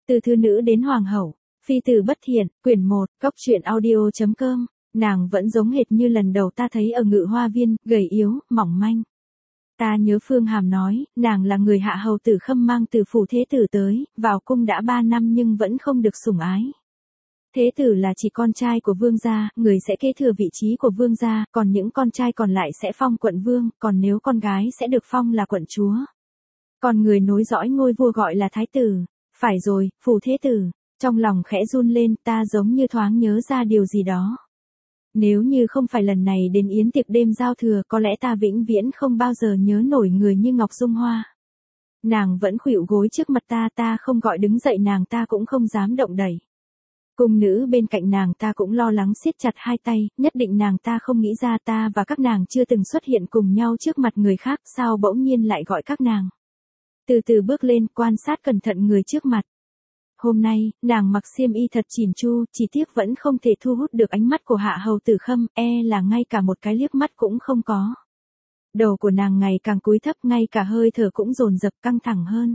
Từ thư nữ đến hoàng hậu, phi tử bất thiện, quyển 1, cốc truyện audio.com, nàng vẫn giống hệt như lần đầu ta thấy ở Ngự Hoa Viên, gầy yếu, mỏng manh. Ta nhớ Phương Hàm nói, nàng là người hạ hầu Tử Khâm mang từ phủ thế tử tới, vào cung đã 3 năm nhưng vẫn không được sủng ái. Thế tử là chỉ con trai của vương gia, người sẽ kế thừa vị trí của vương gia, còn những con trai còn lại sẽ phong quận vương, còn nếu con gái sẽ được phong là quận chúa. Còn người nối dõi ngôi vua gọi là thái tử. Phải rồi, phủ thế tử. Trong lòng khẽ run lên, ta giống như thoáng nhớ ra điều gì đó. Nếu như không phải lần này đến yến tiệc đêm giao thừa, có lẽ ta vĩnh viễn không bao giờ nhớ nổi người như Ngọc Dung Hoa. Nàng vẫn khuỵu gối trước mặt ta, ta không gọi đứng dậy nàng ta cũng không dám động đẩy. Cung nữ bên cạnh nàng ta cũng lo lắng siết chặt hai tay, nhất định nàng ta không nghĩ ra ta và các nàng chưa từng xuất hiện cùng nhau trước mặt người khác, sao bỗng nhiên lại gọi các nàng. Từ từ bước lên, quan sát cẩn thận người trước mặt. Hôm nay, nàng mặc xiêm y thật chỉn chu, chỉ tiếc vẫn không thể thu hút được ánh mắt của hạ hầu Tử Khâm, là ngay cả một cái liếc mắt cũng không có. Đầu của nàng ngày càng cúi thấp, ngay cả hơi thở cũng dồn dập căng thẳng hơn.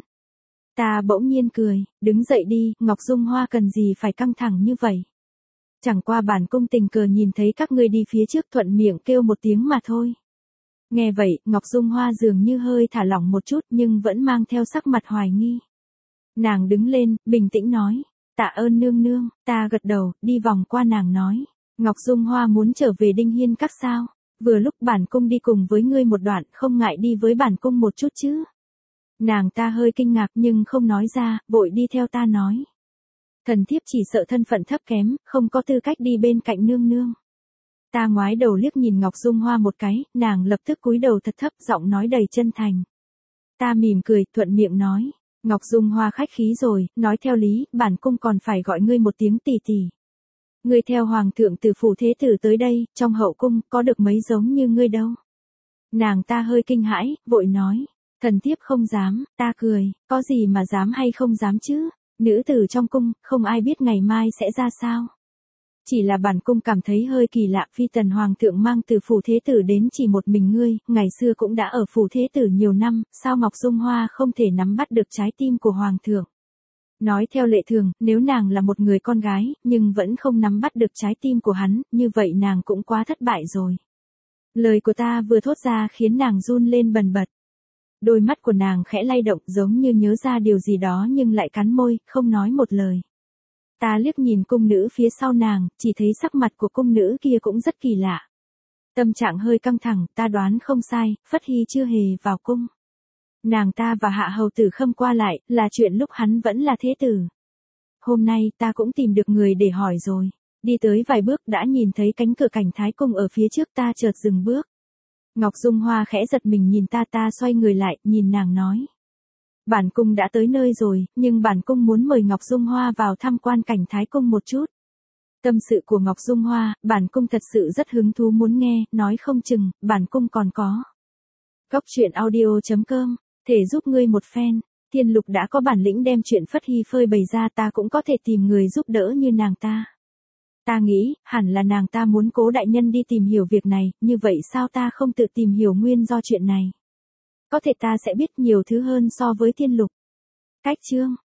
Ta bỗng nhiên cười, đứng dậy đi, Ngọc Dung Hoa cần gì phải căng thẳng như vậy. Chẳng qua bản cung tình cờ nhìn thấy các ngươi đi phía trước thuận miệng kêu một tiếng mà thôi. Nghe vậy, Ngọc Dung Hoa dường như hơi thả lỏng một chút nhưng vẫn mang theo sắc mặt hoài nghi. Nàng đứng lên, bình tĩnh nói, tạ ơn nương nương, ta gật đầu, đi vòng qua nàng nói, Ngọc Dung Hoa muốn trở về Đinh Hiên các sao, vừa lúc bản cung đi cùng với ngươi một đoạn, không ngại đi với bản cung một chút chứ. Nàng ta hơi kinh ngạc nhưng không nói ra, vội đi theo ta nói. Thần thiếp chỉ sợ thân phận thấp kém, không có tư cách đi bên cạnh nương nương. Ta ngoái đầu liếc nhìn Ngọc Dung Hoa một cái, nàng lập tức cúi đầu thật thấp, giọng nói đầy chân thành. Ta mỉm cười, thuận miệng nói, Ngọc Dung Hoa khách khí rồi, nói theo lý, bản cung còn phải gọi ngươi một tiếng tỷ tỷ. Ngươi theo hoàng thượng từ phủ thế tử tới đây, trong hậu cung, có được mấy giống như ngươi đâu. Nàng ta hơi kinh hãi, vội nói, thần thiếp không dám, ta cười, có gì mà dám hay không dám chứ, nữ tử trong cung, không ai biết ngày mai sẽ ra sao. Chỉ là bản cung cảm thấy hơi kỳ lạ, phi tần hoàng thượng mang từ phủ thế tử đến chỉ một mình ngươi, ngày xưa cũng đã ở phủ thế tử nhiều năm, sao Ngọc Dung Hoa không thể nắm bắt được trái tim của hoàng thượng. Nói theo lệ thường, nếu nàng là một người con gái, nhưng vẫn không nắm bắt được trái tim của hắn, như vậy nàng cũng quá thất bại rồi. Lời của ta vừa thốt ra khiến nàng run lên bần bật. Đôi mắt của nàng khẽ lay động giống như nhớ ra điều gì đó nhưng lại cắn môi, không nói một lời. Ta liếc nhìn cung nữ phía sau nàng, chỉ thấy sắc mặt của cung nữ kia cũng rất kỳ lạ. Tâm trạng hơi căng thẳng, ta đoán không sai, Phất Hy chưa hề vào cung. Nàng ta và hạ hầu Tử Khâm qua lại, là chuyện lúc hắn vẫn là thế tử. Hôm nay ta cũng tìm được người để hỏi rồi. Đi tới vài bước đã nhìn thấy cánh cửa cảnh thái cung ở phía trước, ta chợt dừng bước. Ngọc Dung Hoa khẽ giật mình nhìn ta, ta xoay người lại, nhìn nàng nói. Bản cung đã tới nơi rồi, nhưng bản cung muốn mời Ngọc Dung Hoa vào tham quan cảnh thái cung một chút. Tâm sự của Ngọc Dung Hoa, bản cung thật sự rất hứng thú muốn nghe, nói không chừng, bản cung còn có. Cốc truyện audio.com, thể giúp ngươi một phen, Thiên Lục đã có bản lĩnh đem chuyện Phất Hy phơi bày ra, ta cũng có thể tìm người giúp đỡ như nàng ta. Ta nghĩ, hẳn là nàng ta muốn Cố đại nhân đi tìm hiểu việc này, như vậy sao ta không tự tìm hiểu nguyên do chuyện này. Có thể ta sẽ biết nhiều thứ hơn so với Thiên Lục. Cách chương